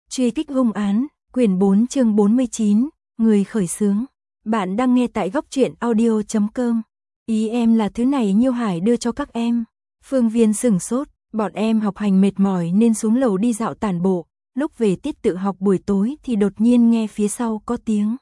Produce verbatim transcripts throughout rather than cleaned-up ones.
Truy kích hung án, quyển bốn chương bốn mươi chín, người khởi xướng. Bạn đang nghe tại góc truyện audio chấm com. Ý em là thứ này Nhiêu Hải đưa cho các em. Phương Viên sửng sốt, bọn em học hành mệt mỏi nên xuống lầu đi dạo tản bộ. Lúc về tiết tự học buổi tối thì đột nhiên nghe phía sau có tiếng.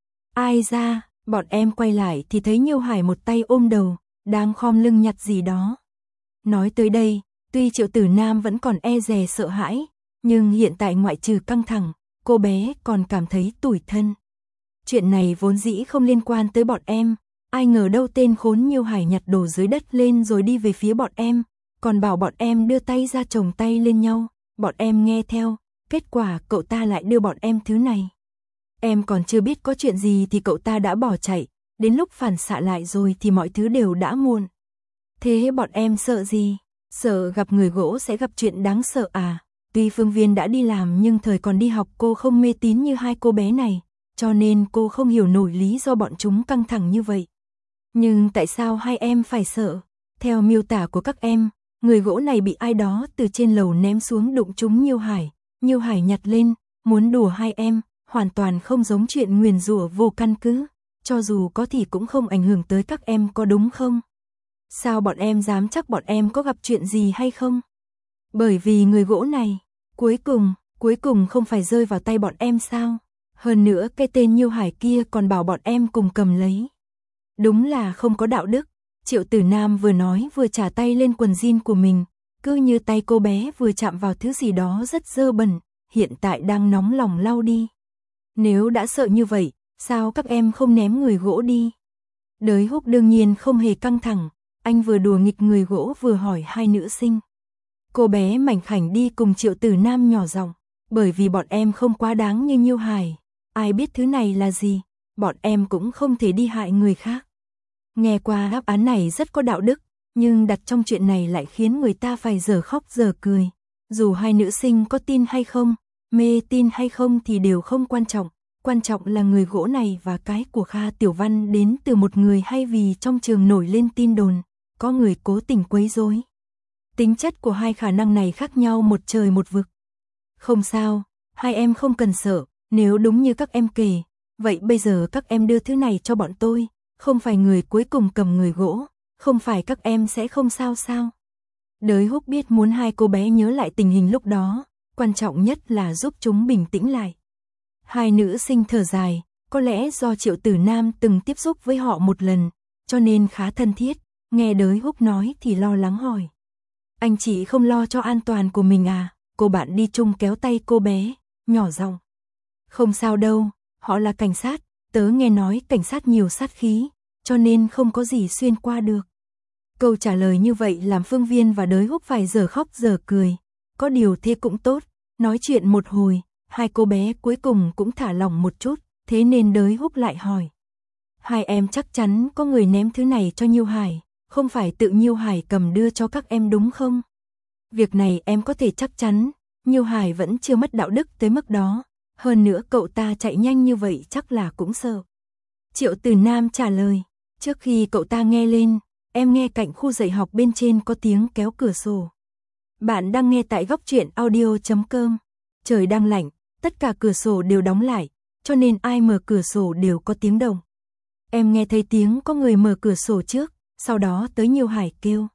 Ai ra, bọn em quay lại thì thấy Nhiêu Hải một tay ôm đầu, đang khom lưng nhặt gì đó. Nói tới đây, tuy Triệu Tử Nam vẫn còn e dè sợ hãi, nhưng hiện tại ngoại trừ căng thẳng, cô bé còn cảm thấy tủi thân. Chuyện này vốn dĩ không liên quan tới bọn em, ai ngờ đâu tên khốn Nhiêu Hải nhặt đồ dưới đất lên rồi đi về phía bọn em, còn bảo bọn em đưa tay ra chồng tay lên nhau, bọn em nghe theo, kết quả cậu ta lại đưa bọn em thứ này. Em còn chưa biết có chuyện gì thì cậu ta đã bỏ chạy, đến lúc phản xạ lại rồi thì mọi thứ đều đã muộn. Thế bọn em sợ gì? Sợ gặp người gỗ sẽ gặp chuyện đáng sợ à? Tuy Phương Viên đã đi làm nhưng thời còn đi học cô không mê tín như hai cô bé này, cho nên cô không hiểu nổi lý do bọn chúng căng thẳng như vậy. Nhưng tại sao hai em phải sợ? Theo miêu tả của các em, người gỗ này bị ai đó từ trên lầu ném xuống đụng trúng Nhiêu Hải. Nhiêu Hải nhặt lên, muốn đùa hai em, hoàn toàn không giống chuyện nguyền rủa vô căn cứ. Cho dù có thì cũng không ảnh hưởng tới các em, có đúng không? Sao bọn em dám chắc bọn em có gặp chuyện gì hay không? Bởi vì người gỗ này, cuối cùng, cuối cùng không phải rơi vào tay bọn em sao? Hơn nữa cái tên Nhiêu Hải kia còn bảo bọn em cùng cầm lấy. Đúng là không có đạo đức. Triệu Tử Nam vừa nói vừa trả tay lên quần jean của mình, cứ như tay cô bé vừa chạm vào thứ gì đó rất dơ bẩn, hiện tại đang nóng lòng lau đi. Nếu đã sợ như vậy, sao các em không ném người gỗ đi? Đới Húc đương nhiên không hề căng thẳng, anh vừa đùa nghịch người gỗ vừa hỏi hai nữ sinh. Cô bé mảnh khảnh đi cùng Triệu Tử Nam nhỏ giọng, bởi vì bọn em không quá đáng như Nhiêu Hải, ai biết thứ này là gì, bọn em cũng không thể đi hại người khác. Nghe qua đáp án này rất có đạo đức, nhưng đặt trong chuyện này lại khiến người ta phải dở khóc dở cười. Dù hai nữ sinh có tin hay không, mê tin hay không thì đều không quan trọng, quan trọng là người gỗ này và cái của Kha Tiểu Văn đến từ một người hay vì trong trường nổi lên tin đồn, có người cố tình quấy rối. Tính chất của hai khả năng này khác nhau một trời một vực. Không sao, hai em không cần sợ, nếu đúng như các em kể, vậy bây giờ các em đưa thứ này cho bọn tôi, không phải người cuối cùng cầm người gỗ, không phải các em sẽ không sao sao? Đới Húc biết muốn hai cô bé nhớ lại tình hình lúc đó, quan trọng nhất là giúp chúng bình tĩnh lại. Hai nữ sinh thở dài, có lẽ do Triệu Tử Nam từng tiếp xúc với họ một lần, cho nên khá thân thiết, nghe Đới Húc nói thì lo lắng hỏi. Anh chị không lo cho an toàn của mình à? Cô bạn đi chung kéo tay cô bé, nhỏ giọng. Không sao đâu, họ là cảnh sát, tớ nghe nói cảnh sát nhiều sát khí, cho nên không có gì xuyên qua được. Câu trả lời như vậy làm Phương Viên và Đới Húc phải giờ khóc giờ cười, có điều thế cũng tốt, nói chuyện một hồi, hai cô bé cuối cùng cũng thả lỏng một chút, thế nên Đới Húc lại hỏi. Hai em chắc chắn có người ném thứ này cho Nhiêu Hải, không phải tự Nhiêu Hải cầm đưa cho các em đúng không? Việc này em có thể chắc chắn, Nhiêu Hải vẫn chưa mất đạo đức tới mức đó, hơn nữa cậu ta chạy nhanh như vậy chắc là cũng sợ. Triệu Tử Nam trả lời, trước khi cậu ta nghe lên, em nghe cạnh khu dạy học bên trên có tiếng kéo cửa sổ. Bạn đang nghe tại góc truyện audio chấm com. Trời đang lạnh, tất cả cửa sổ đều đóng lại, cho nên ai mở cửa sổ đều có tiếng động. Em nghe thấy tiếng có người mở cửa sổ trước, sau đó tới Nhiêu Hải kêu.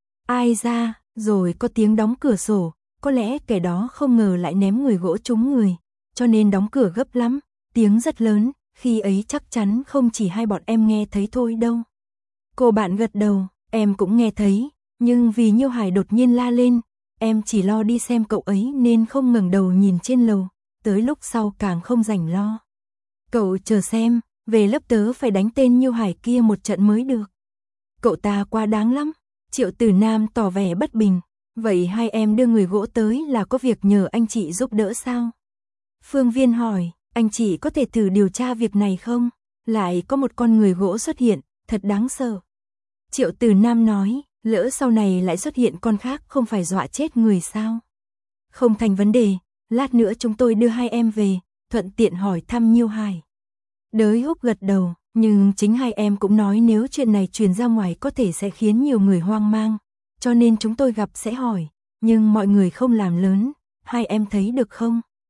Ai ra, rồi có tiếng đóng cửa sổ, có lẽ kẻ đó không ngờ lại ném người gỗ trúng người, cho nên đóng cửa gấp lắm, tiếng rất lớn, khi ấy chắc chắn không chỉ hai bọn em nghe thấy thôi đâu. Cô bạn gật đầu, em cũng nghe thấy, nhưng vì Nhiêu Hải đột nhiên la lên, em chỉ lo đi xem cậu ấy nên không ngẩng đầu nhìn trên lầu, tới lúc sau càng không rảnh lo. Cậu chờ xem, về lớp tớ phải đánh tên Nhiêu Hải kia một trận mới được. Cậu ta quá đáng lắm. Triệu Tử Nam tỏ vẻ bất bình, vậy hai em đưa người gỗ tới là có việc nhờ anh chị giúp đỡ sao? Phương Viên hỏi, anh chị có thể thử điều tra việc này không? Lại có một con người gỗ xuất hiện, thật đáng sợ. Triệu Tử Nam nói, lỡ sau này lại xuất hiện con khác không phải dọa chết người sao? Không thành vấn đề, lát nữa chúng tôi đưa hai em về, thuận tiện hỏi thăm Nhiêu Hải. Đới Húc gật đầu, nhưng chính hai em cũng nói nếu chuyện này truyền ra ngoài có thể sẽ khiến nhiều người hoang mang, cho nên chúng tôi gặp sẽ hỏi, nhưng mọi người không làm lớn, hai em thấy được không?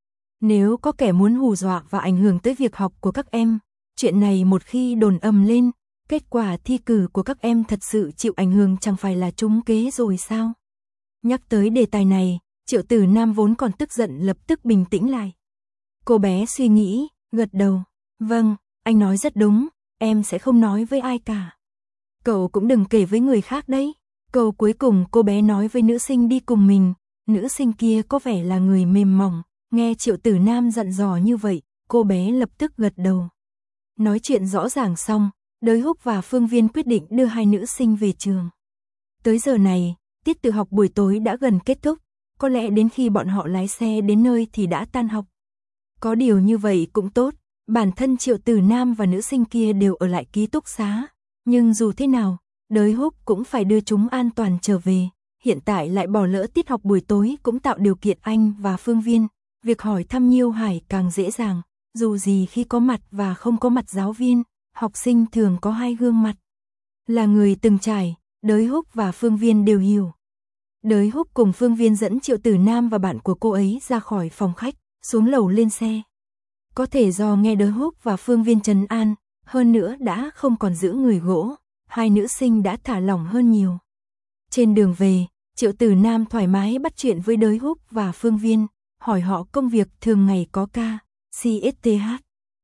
Nếu có kẻ muốn hù dọa và ảnh hưởng tới việc học của các em, chuyện này một khi đồn ầm lên, kết quả thi cử của các em thật sự chịu ảnh hưởng chẳng phải là trúng kế rồi sao? Nhắc tới đề tài này, Triệu Tử Nam vốn còn tức giận lập tức bình tĩnh lại. Cô bé suy nghĩ, gật đầu. Vâng, anh nói rất đúng, em sẽ không nói với ai cả. Cậu cũng đừng kể với người khác đấy. Câu cuối cùng cô bé nói với nữ sinh đi cùng mình, nữ sinh kia có vẻ là người mềm mỏng, nghe Triệu Tử Nam dặn dò như vậy, cô bé lập tức gật đầu. Nói chuyện rõ ràng xong, Đới Húc và Phương Viên quyết định đưa hai nữ sinh về trường. Tới giờ này, tiết tự học buổi tối đã gần kết thúc, có lẽ đến khi bọn họ lái xe đến nơi thì đã tan học. Có điều như vậy cũng tốt, bản thân Triệu Tử Nam và nữ sinh kia đều ở lại ký túc xá, nhưng dù thế nào, Đới Húc cũng phải đưa chúng an toàn trở về, hiện tại lại bỏ lỡ tiết học buổi tối cũng tạo điều kiện anh và Phương Viên, việc hỏi thăm Nhiêu Hải càng dễ dàng, dù gì khi có mặt và không có mặt giáo viên, học sinh thường có hai gương mặt. Là người từng trải, Đới Húc và Phương Viên đều hiểu. Đới Húc cùng Phương Viên dẫn Triệu Tử Nam và bạn của cô ấy ra khỏi phòng khách, xuống lầu lên xe. Có thể do nghe Đới Húc và Phương Viên trấn an, hơn nữa đã không còn giữ người gỗ, hai nữ sinh đã thả lỏng hơn nhiều. Trên đường về, Triệu Tử Nam thoải mái bắt chuyện với Đới Húc và Phương Viên, hỏi họ công việc thường ngày có ca, xê ét tê hát,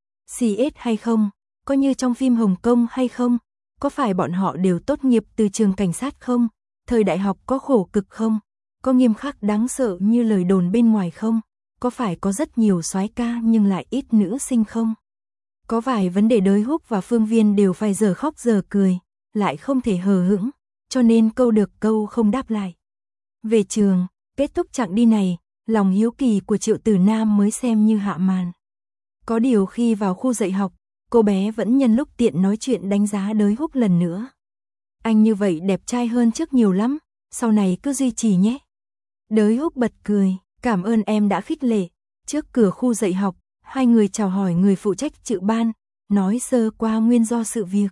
xê ét hay không, có như trong phim Hồng Kông hay không, có phải bọn họ đều tốt nghiệp từ trường cảnh sát không, thời đại học có khổ cực không, có nghiêm khắc đáng sợ như lời đồn bên ngoài không, có phải có rất nhiều soái ca nhưng lại ít nữ sinh không. Có vài vấn đề Đới Húc và Phương Viên đều phải giờ khóc giờ cười, lại không thể hờ hững, cho nên câu được câu không đáp lại. Về trường, kết thúc chặng đi này, lòng hiếu kỳ của Triệu Tử Nam mới xem như hạ màn. Có điều khi vào khu dạy học, cô bé vẫn nhân lúc tiện nói chuyện đánh giá Đới Húc lần nữa. Anh như vậy đẹp trai hơn trước nhiều lắm, sau này cứ duy trì nhé. Đới Húc bật cười, cảm ơn em đã khích lệ. Trước cửa khu dạy học, hai người chào hỏi người phụ trách trực ban, nói sơ qua nguyên do sự việc.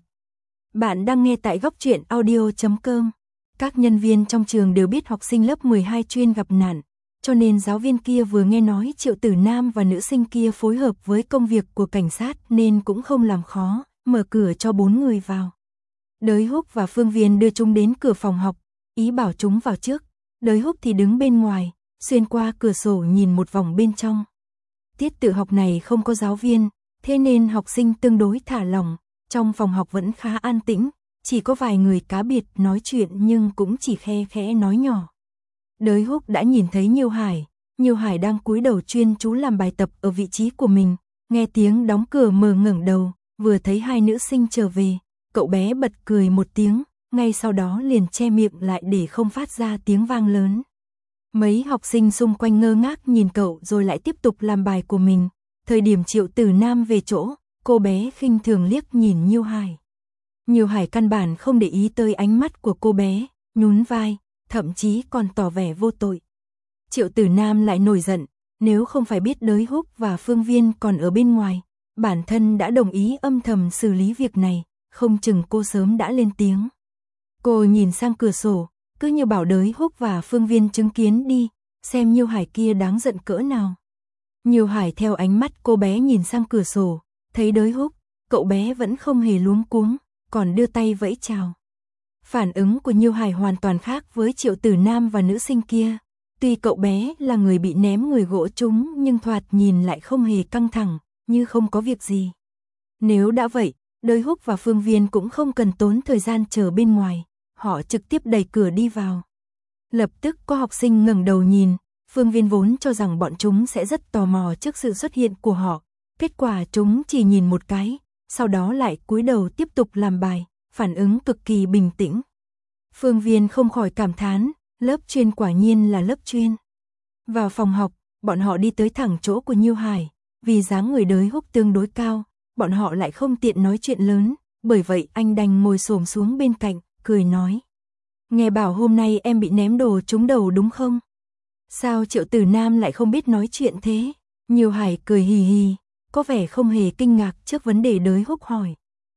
Bạn đang nghe tại góc truyện audio chấm com. Các nhân viên trong trường đều biết học sinh lớp mười hai chuyên gặp nạn, cho nên giáo viên kia vừa nghe nói Triệu Tử Nam và nữ sinh kia phối hợp với công việc của cảnh sát nên cũng không làm khó, mở cửa cho bốn người vào. Đới Húc và Phương Viên đưa chúng đến cửa phòng học, ý bảo chúng vào trước. Đới Húc thì đứng bên ngoài, xuyên qua cửa sổ nhìn một vòng bên trong. Tiết tự học này không có giáo viên, thế nên học sinh tương đối thả lỏng, trong phòng học vẫn khá an tĩnh, chỉ có vài người cá biệt nói chuyện nhưng cũng chỉ khe khẽ nói nhỏ. Đới Húc đã nhìn thấy Nhiêu Hải, Nhiêu Hải đang cúi đầu chuyên chú làm bài tập ở vị trí của mình, nghe tiếng đóng cửa mở ngẩng đầu, vừa thấy hai nữ sinh trở về, cậu bé bật cười một tiếng, ngay sau đó liền che miệng lại để không phát ra tiếng vang lớn. Mấy học sinh xung quanh ngơ ngác nhìn cậu rồi lại tiếp tục làm bài của mình. Thời điểm Triệu Tử Nam về chỗ, cô bé khinh thường liếc nhìn Nhiêu Hải. Nhiêu Hải căn bản không để ý tới ánh mắt của cô bé, nhún vai, thậm chí còn tỏ vẻ vô tội. Triệu Tử Nam lại nổi giận, nếu không phải biết Đới Húc và Phương Viên còn ở bên ngoài, bản thân đã đồng ý âm thầm xử lý việc này, không chừng cô sớm đã lên tiếng. Cô nhìn sang cửa sổ, cứ như bảo Đới Húc và Phương Viên chứng kiến đi, xem Nhiêu Hải kia đáng giận cỡ nào. Nhiêu Hải theo ánh mắt cô bé nhìn sang cửa sổ, thấy Đới Húc, cậu bé vẫn không hề luống cuống, còn đưa tay vẫy chào. Phản ứng của Nhiêu Hải hoàn toàn khác với Triệu Tử Nam và nữ sinh kia. Tuy cậu bé là người bị ném người gỗ trúng nhưng thoạt nhìn lại không hề căng thẳng, như không có việc gì. Nếu đã vậy, Đới Húc và Phương Viên cũng không cần tốn thời gian chờ bên ngoài, họ trực tiếp đẩy cửa đi vào. Lập tức có học sinh ngẩng đầu nhìn, Phương Viên vốn cho rằng bọn chúng sẽ rất tò mò trước sự xuất hiện của họ, kết quả chúng chỉ nhìn một cái, sau đó lại cúi đầu tiếp tục làm bài, phản ứng cực kỳ bình tĩnh. Phương Viên không khỏi cảm thán, lớp chuyên quả nhiên là lớp chuyên. Vào phòng học, bọn họ đi tới thẳng chỗ của Nhiêu Hải, vì dáng người Đới Húc tương đối cao, bọn họ lại không tiện nói chuyện lớn, bởi vậy anh đành ngồi xổm xuống bên cạnh, cười nói. Nghe bảo hôm nay em bị ném đồ trúng đầu đúng không? Sao Triệu Tử Nam lại không biết nói chuyện thế? Nhiêu Hải cười hì hì, có vẻ không hề kinh ngạc trước vấn đề Đới Húc hỏi.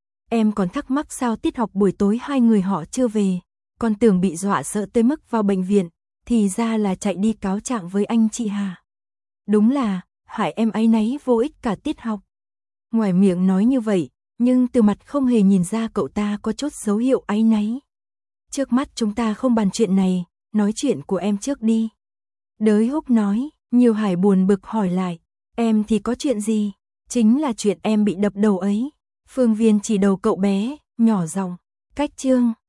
Em còn thắc mắc sao tiết học buổi tối hai người họ chưa về, còn tưởng bị dọa sợ tới mức vào bệnh viện, thì ra là chạy đi cáo trạng với anh chị Hà. Đúng là, hại em áy náy vô ích cả tiết học. Ngoài miệng nói như vậy, nhưng từ mặt không hề nhìn ra cậu ta có chút dấu hiệu áy náy. Trước mắt chúng ta không bàn chuyện này, nói chuyện của em trước đi. Đới Húc nói, Nhiêu Hải buồn bực hỏi lại, em thì có chuyện gì? Chính là chuyện em bị đập đầu ấy. Phương Viên chỉ đầu cậu bé, nhỏ giọng, cách chương.